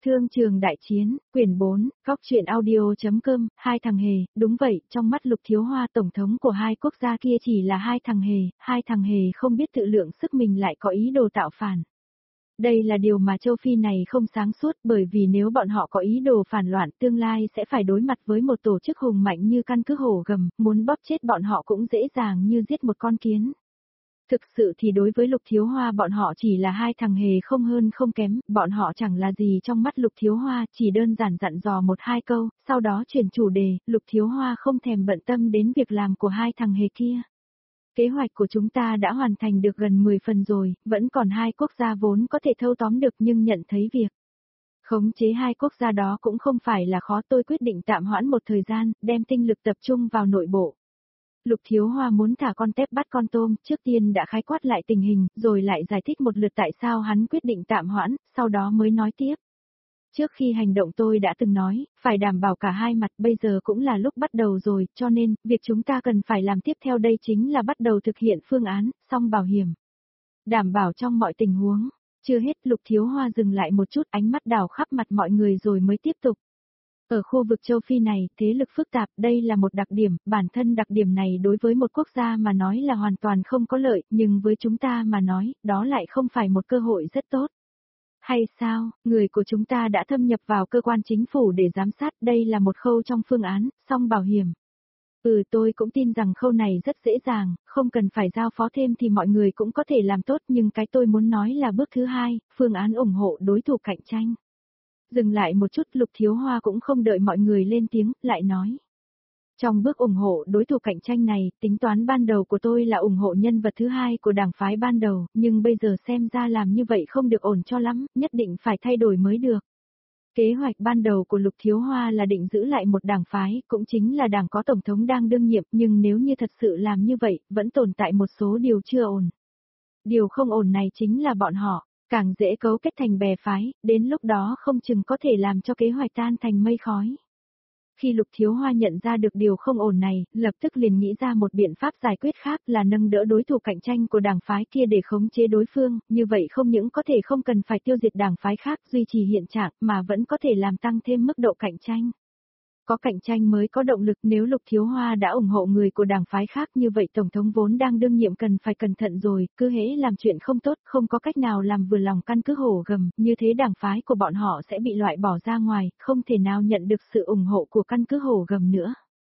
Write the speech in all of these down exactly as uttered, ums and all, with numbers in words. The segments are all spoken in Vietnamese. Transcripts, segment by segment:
Thương trường đại chiến, quyển bốn, góc truyện audio.com, hai thằng hề, đúng vậy, trong mắt Lục Thiếu Hoa tổng thống của hai quốc gia kia chỉ là hai thằng hề, hai thằng hề không biết tự lượng sức mình lại có ý đồ tạo phản. Đây là điều mà châu Phi này không sáng suốt bởi vì nếu bọn họ có ý đồ phản loạn tương lai sẽ phải đối mặt với một tổ chức hùng mạnh như căn cứ hổ gầm, muốn bóp chết bọn họ cũng dễ dàng như giết một con kiến. Thực sự thì đối với Lục Thiếu Hoa bọn họ chỉ là hai thằng hề không hơn không kém, bọn họ chẳng là gì trong mắt Lục Thiếu Hoa, chỉ đơn giản dặn dò một hai câu, sau đó chuyển chủ đề, Lục Thiếu Hoa không thèm bận tâm đến việc làm của hai thằng hề kia. Kế hoạch của chúng ta đã hoàn thành được gần mười phần rồi, vẫn còn hai quốc gia vốn có thể thâu tóm được nhưng nhận thấy việc khống chế hai quốc gia đó cũng không phải là khó, tôi quyết định tạm hoãn một thời gian, đem tinh lực tập trung vào nội bộ. Lục Thiếu Hoa muốn thả con tép bắt con tôm, trước tiên đã khái quát lại tình hình, rồi lại giải thích một lượt tại sao hắn quyết định tạm hoãn, sau đó mới nói tiếp. Trước khi hành động tôi đã từng nói, phải đảm bảo cả hai mặt, bây giờ cũng là lúc bắt đầu rồi, cho nên, việc chúng ta cần phải làm tiếp theo đây chính là bắt đầu thực hiện phương án, xong bảo hiểm. Đảm bảo trong mọi tình huống. Chưa hết, Lục Thiếu Hoa dừng lại một chút, ánh mắt đảo khắp mặt mọi người rồi mới tiếp tục. Ở khu vực châu Phi này, thế lực phức tạp, đây là một đặc điểm, bản thân đặc điểm này đối với một quốc gia mà nói là hoàn toàn không có lợi, nhưng với chúng ta mà nói, đó lại không phải một cơ hội rất tốt. Hay sao, người của chúng ta đã thâm nhập vào cơ quan chính phủ để giám sát, đây là một khâu trong phương án, xong bảo hiểm. Ừ, tôi cũng tin rằng khâu này rất dễ dàng, không cần phải giao phó thêm thì mọi người cũng có thể làm tốt, nhưng cái tôi muốn nói là bước thứ hai, phương án ủng hộ đối thủ cạnh tranh. Dừng lại một chút, Lục Thiếu Hoa cũng không đợi mọi người lên tiếng, lại nói. Trong bước ủng hộ đối thủ cạnh tranh này, tính toán ban đầu của tôi là ủng hộ nhân vật thứ hai của đảng phái ban đầu, nhưng bây giờ xem ra làm như vậy không được ổn cho lắm, nhất định phải thay đổi mới được. Kế hoạch ban đầu của Lục Thiếu Hoa là định giữ lại một đảng phái, cũng chính là đảng có tổng thống đang đương nhiệm, nhưng nếu như thật sự làm như vậy, vẫn tồn tại một số điều chưa ổn. Điều không ổn này chính là bọn họ càng dễ cấu kết thành bè phái, đến lúc đó không chừng có thể làm cho kế hoạch tan thành mây khói. Khi Lục Thiếu Hoa nhận ra được điều không ổn này, lập tức liền nghĩ ra một biện pháp giải quyết khác là nâng đỡ đối thủ cạnh tranh của đảng phái kia để khống chế đối phương, như vậy không những có thể không cần phải tiêu diệt đảng phái khác duy trì hiện trạng mà vẫn có thể làm tăng thêm mức độ cạnh tranh. Có cạnh tranh mới có động lực, nếu Lục Thiếu Hoa đã ủng hộ người của đảng phái khác như vậy Tổng thống vốn đang đương nhiệm cần phải cẩn thận rồi, cứ hễ làm chuyện không tốt, không có cách nào làm vừa lòng căn cứ hổ gầm, như thế đảng phái của bọn họ sẽ bị loại bỏ ra ngoài, không thể nào nhận được sự ủng hộ của căn cứ hổ gầm nữa.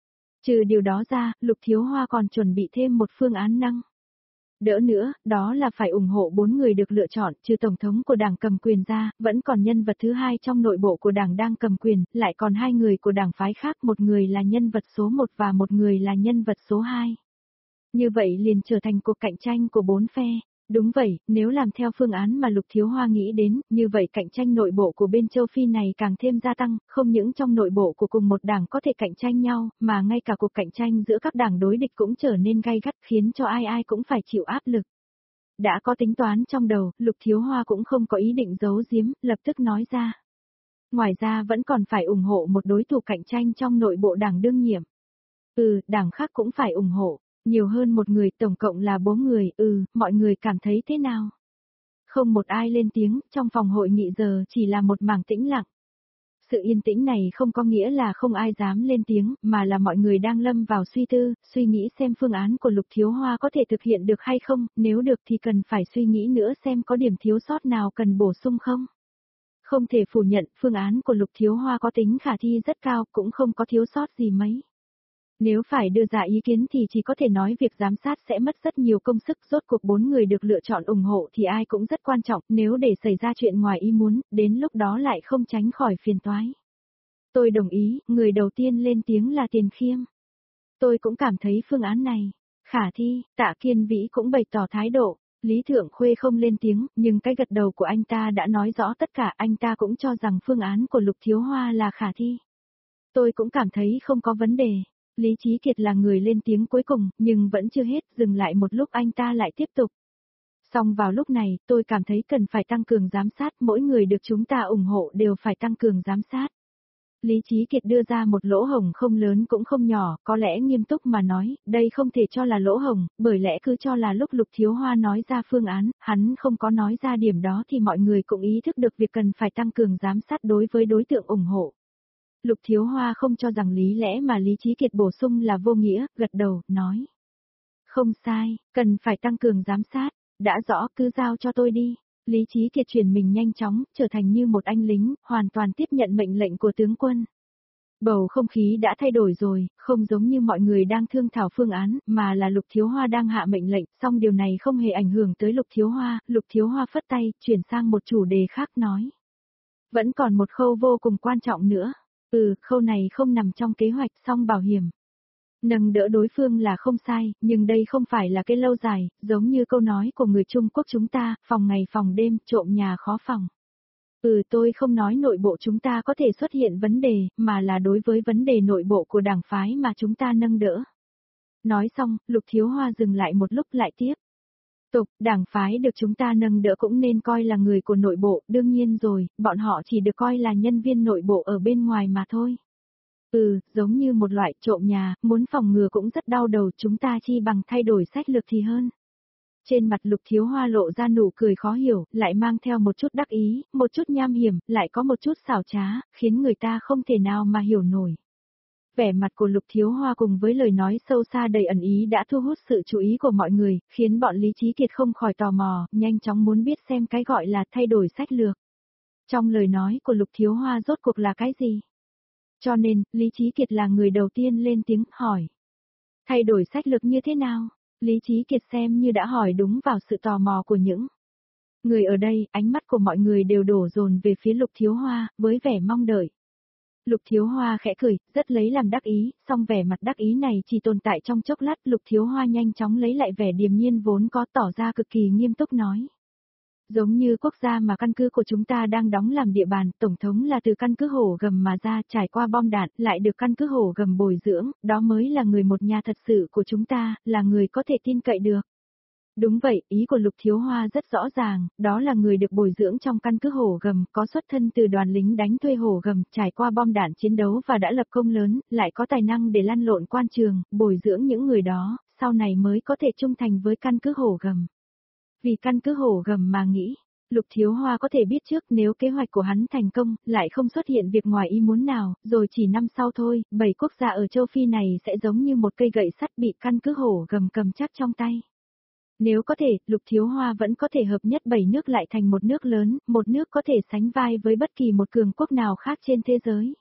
Trừ điều đó ra, Lục Thiếu Hoa còn chuẩn bị thêm một phương án năng đỡ nữa, đó là phải ủng hộ bốn người được lựa chọn, trừ tổng thống của đảng cầm quyền ra, vẫn còn nhân vật thứ hai trong nội bộ của đảng đang cầm quyền, lại còn hai người của đảng phái khác, một người là nhân vật số một và một người là nhân vật số hai. Như vậy liền trở thành cuộc cạnh tranh của bốn phe. Đúng vậy, nếu làm theo phương án mà Lục Thiếu Hoa nghĩ đến, như vậy cạnh tranh nội bộ của bên châu Phi này càng thêm gia tăng, không những trong nội bộ của cùng một đảng có thể cạnh tranh nhau, mà ngay cả cuộc cạnh tranh giữa các đảng đối địch cũng trở nên gay gắt khiến cho ai ai cũng phải chịu áp lực. Đã có tính toán trong đầu, Lục Thiếu Hoa cũng không có ý định giấu giếm, lập tức nói ra. Ngoài ra vẫn còn phải ủng hộ một đối thủ cạnh tranh trong nội bộ đảng đương nhiệm. Ừ, đảng khác cũng phải ủng hộ. Nhiều hơn một người, tổng cộng là bốn người, ừ, mọi người cảm thấy thế nào? Không một ai lên tiếng, trong phòng hội nghị giờ chỉ là một mảng tĩnh lặng. Sự yên tĩnh này không có nghĩa là không ai dám lên tiếng, mà là mọi người đang lâm vào suy tư, suy nghĩ xem phương án của Lục Thiếu Hoa có thể thực hiện được hay không, nếu được thì cần phải suy nghĩ nữa xem có điểm thiếu sót nào cần bổ sung không. Không thể phủ nhận, phương án của Lục Thiếu Hoa có tính khả thi rất cao, cũng không có thiếu sót gì mấy. Nếu phải đưa ra ý kiến thì chỉ có thể nói việc giám sát sẽ mất rất nhiều công sức, rốt cuộc bốn người được lựa chọn ủng hộ thì ai cũng rất quan trọng, nếu để xảy ra chuyện ngoài ý muốn, đến lúc đó lại không tránh khỏi phiền toái. Tôi đồng ý, người đầu tiên lên tiếng là Tiền Khiêm. Tôi cũng cảm thấy phương án này khả thi, Tạ Kiên Vĩ cũng bày tỏ thái độ. Lý Thượng Khuê không lên tiếng, nhưng cái gật đầu của anh ta đã nói rõ tất cả, anh ta cũng cho rằng phương án của Lục Thiếu Hoa là khả thi. Tôi cũng cảm thấy không có vấn đề. Lý Chí Kiệt là người lên tiếng cuối cùng, nhưng vẫn chưa hết, dừng lại một lúc anh ta lại tiếp tục. Song vào lúc này, tôi cảm thấy cần phải tăng cường giám sát, mỗi người được chúng ta ủng hộ đều phải tăng cường giám sát. Lý Chí Kiệt đưa ra một lỗ hổng không lớn cũng không nhỏ, có lẽ nghiêm túc mà nói, đây không thể cho là lỗ hổng, bởi lẽ cứ cho là lúc Lục Thiếu Hoa nói ra phương án, hắn không có nói ra điểm đó thì mọi người cũng ý thức được việc cần phải tăng cường giám sát đối với đối tượng ủng hộ. Lục Thiếu Hoa không cho rằng lý lẽ mà Lý Chí Kiệt bổ sung là vô nghĩa, gật đầu, nói. Không sai, cần phải tăng cường giám sát, đã rõ cứ giao cho tôi đi. Lý Chí Kiệt chuyển mình nhanh chóng, trở thành như một anh lính, hoàn toàn tiếp nhận mệnh lệnh của tướng quân. Bầu không khí đã thay đổi rồi, không giống như mọi người đang thương thảo phương án, mà là Lục Thiếu Hoa đang hạ mệnh lệnh, song điều này không hề ảnh hưởng tới Lục Thiếu Hoa, Lục Thiếu Hoa phất tay, chuyển sang một chủ đề khác nói. Vẫn còn một khâu vô cùng quan trọng nữa, ừ, khâu này không nằm trong kế hoạch song bảo hiểm. Nâng đỡ đối phương là không sai, nhưng đây không phải là cái lâu dài, giống như câu nói của người Trung Quốc chúng ta, phòng ngày phòng đêm, trộm nhà khó phòng. Ừ, tôi không nói nội bộ chúng ta có thể xuất hiện vấn đề, mà là đối với vấn đề nội bộ của đảng phái mà chúng ta nâng đỡ. Nói xong, Lục Thiếu Hoa dừng lại một lúc lại tiếp. Tục, đảng phái được chúng ta nâng đỡ cũng nên coi là người của nội bộ, đương nhiên rồi, bọn họ chỉ được coi là nhân viên nội bộ ở bên ngoài mà thôi. Ừ, giống như một loại trộm nhà, muốn phòng ngừa cũng rất đau đầu, chúng ta chi bằng thay đổi sách lược thì hơn. Trên mặt Lục Thiếu Hoa lộ ra nụ cười khó hiểu, lại mang theo một chút đắc ý, một chút nham hiểm, lại có một chút xảo trá, khiến người ta không thể nào mà hiểu nổi. Vẻ mặt của Lục Thiếu Hoa cùng với lời nói sâu xa đầy ẩn ý đã thu hút sự chú ý của mọi người, khiến bọn Lý Chí Kiệt không khỏi tò mò, nhanh chóng muốn biết xem cái gọi là thay đổi sách lược. Trong lời nói của Lục Thiếu Hoa rốt cuộc là cái gì? Cho nên, Lý Chí Kiệt là người đầu tiên lên tiếng hỏi. Thay đổi sách lược như thế nào? Lý Chí Kiệt xem như đã hỏi đúng vào sự tò mò của những người ở đây, ánh mắt của mọi người đều đổ dồn về phía Lục Thiếu Hoa, với vẻ mong đợi. Lục Thiếu Hoa khẽ cười, rất lấy làm đắc ý, song vẻ mặt đắc ý này chỉ tồn tại trong chốc lát, Lục Thiếu Hoa nhanh chóng lấy lại vẻ điềm nhiên vốn có, tỏ ra cực kỳ nghiêm túc nói. Giống như quốc gia mà căn cứ của chúng ta đang đóng làm địa bàn, tổng thống là từ căn cứ Hổ Gầm mà ra, trải qua bom đạn, lại được căn cứ Hổ Gầm bồi dưỡng, đó mới là người một nhà thật sự của chúng ta, là người có thể tin cậy được. Đúng vậy, ý của Lục Thiếu Hoa rất rõ ràng, đó là người được bồi dưỡng trong căn cứ Hổ Gầm, có xuất thân từ đoàn lính đánh thuê Hổ Gầm, trải qua bom đạn chiến đấu và đã lập công lớn, lại có tài năng để lăn lộn quan trường, bồi dưỡng những người đó, sau này mới có thể trung thành với căn cứ Hổ Gầm. Vì căn cứ Hổ Gầm mà nghĩ, Lục Thiếu Hoa có thể biết trước nếu kế hoạch của hắn thành công, lại không xuất hiện việc ngoài ý muốn nào, rồi chỉ năm sau thôi, bảy quốc gia ở châu Phi này sẽ giống như một cây gậy sắt bị căn cứ Hổ Gầm cầm chắc trong tay. Nếu có thể, Lục Thiếu Hoa vẫn có thể hợp nhất bảy nước lại thành một nước lớn, một nước có thể sánh vai với bất kỳ một cường quốc nào khác trên thế giới.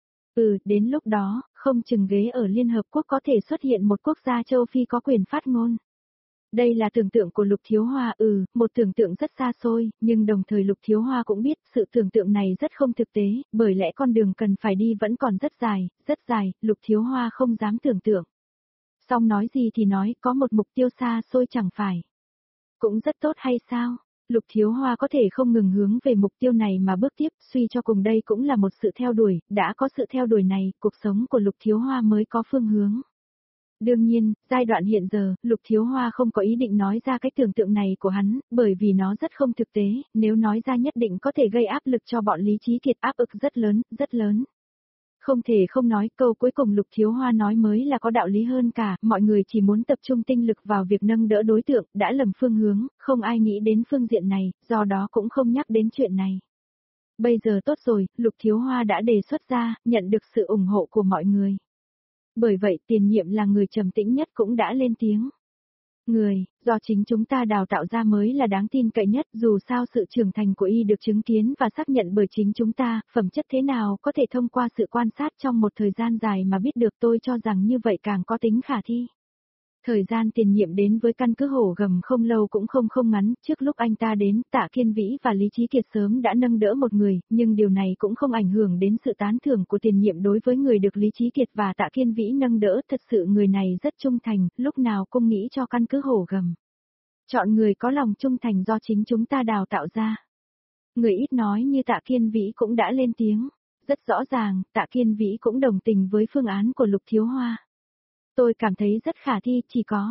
Ừ, đến lúc đó, không chừng ghế ở Liên Hợp Quốc có thể xuất hiện một quốc gia châu Phi có quyền phát ngôn. Đây là tưởng tượng của Lục Thiếu Hoa, ừ, một tưởng tượng rất xa xôi, nhưng đồng thời Lục Thiếu Hoa cũng biết sự tưởng tượng này rất không thực tế, bởi lẽ con đường cần phải đi vẫn còn rất dài, rất dài, Lục Thiếu Hoa không dám tưởng tượng. Xong nói gì thì nói, có một mục tiêu xa xôi chẳng phải. Cũng rất tốt hay sao? Lục Thiếu Hoa có thể không ngừng hướng về mục tiêu này mà bước tiếp, suy cho cùng đây cũng là một sự theo đuổi, đã có sự theo đuổi này, cuộc sống của Lục Thiếu Hoa mới có phương hướng. Đương nhiên, giai đoạn hiện giờ, Lục Thiếu Hoa không có ý định nói ra cái tưởng tượng này của hắn, bởi vì nó rất không thực tế, nếu nói ra nhất định có thể gây áp lực cho bọn Lý Chí Kiệt, áp lực rất lớn, rất lớn. Không thể không nói, câu cuối cùng Lục Thiếu Hoa nói mới là có đạo lý hơn cả, mọi người chỉ muốn tập trung tinh lực vào việc nâng đỡ đối tượng, đã lầm phương hướng, không ai nghĩ đến phương diện này, do đó cũng không nhắc đến chuyện này. Bây giờ tốt rồi, Lục Thiếu Hoa đã đề xuất ra, nhận được sự ủng hộ của mọi người. Bởi vậy tiền nhiệm là người trầm tĩnh nhất cũng đã lên tiếng. Người, do chính chúng ta đào tạo ra mới là đáng tin cậy nhất, dù sao sự trưởng thành của y được chứng kiến và xác nhận bởi chính chúng ta, phẩm chất thế nào có thể thông qua sự quan sát trong một thời gian dài mà biết được, tôi cho rằng như vậy càng có tính khả thi. Thời gian tiền nhiệm đến với căn cứ Hổ Gầm không lâu cũng không không ngắn, trước lúc anh ta đến, Tạ Kiên Vĩ và Lý Chí Kiệt sớm đã nâng đỡ một người, nhưng điều này cũng không ảnh hưởng đến sự tán thưởng của tiền nhiệm đối với người được Lý Chí Kiệt và Tạ Kiên Vĩ nâng đỡ, thật sự người này rất trung thành, lúc nào cũng nghĩ cho căn cứ Hổ Gầm. Chọn người có lòng trung thành do chính chúng ta đào tạo ra. Người ít nói như Tạ Kiên Vĩ cũng đã lên tiếng, rất rõ ràng, Tạ Kiên Vĩ cũng đồng tình với phương án của Lục Thiếu Hoa. Tôi cảm thấy rất khả thi, chỉ có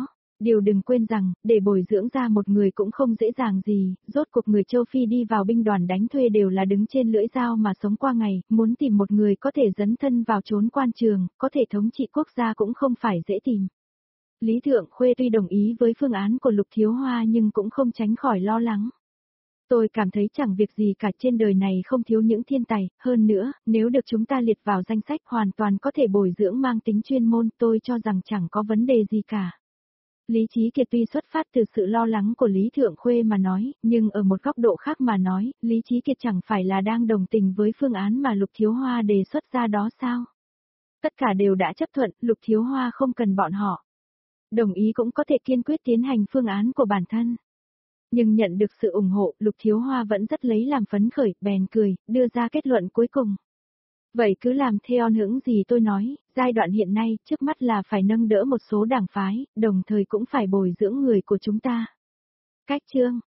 Điều đừng quên rằng, để bồi dưỡng ra một người cũng không dễ dàng gì, rốt cuộc người châu Phi đi vào binh đoàn đánh thuê đều là đứng trên lưỡi dao mà sống qua ngày, muốn tìm một người có thể dấn thân vào chốn quan trường, có thể thống trị quốc gia cũng không phải dễ tìm. Lý Thượng Khuê tuy đồng ý với phương án của Lục Thiếu Hoa nhưng cũng không tránh khỏi lo lắng. Tôi cảm thấy chẳng việc gì cả trên đời này không thiếu những thiên tài, hơn nữa, nếu được chúng ta liệt vào danh sách hoàn toàn có thể bồi dưỡng mang tính chuyên môn, tôi cho rằng chẳng có vấn đề gì cả. Lý Chí Kiệt tuy xuất phát từ sự lo lắng của Lý Thượng Khuê mà nói, nhưng ở một góc độ khác mà nói, Lý Chí Kiệt chẳng phải là đang đồng tình với phương án mà Lục Thiếu Hoa đề xuất ra đó sao? Tất cả đều đã chấp thuận, Lục Thiếu Hoa không cần bọn họ. Đồng ý cũng có thể kiên quyết tiến hành phương án của bản thân. Nhưng nhận được sự ủng hộ, Lục Thiếu Hoa vẫn rất lấy làm phấn khởi, bèn cười, đưa ra kết luận cuối cùng. Vậy cứ làm theo những gì tôi nói, giai đoạn hiện nay, trước mắt là phải nâng đỡ một số đảng phái, đồng thời cũng phải bồi dưỡng người của chúng ta. Cách chương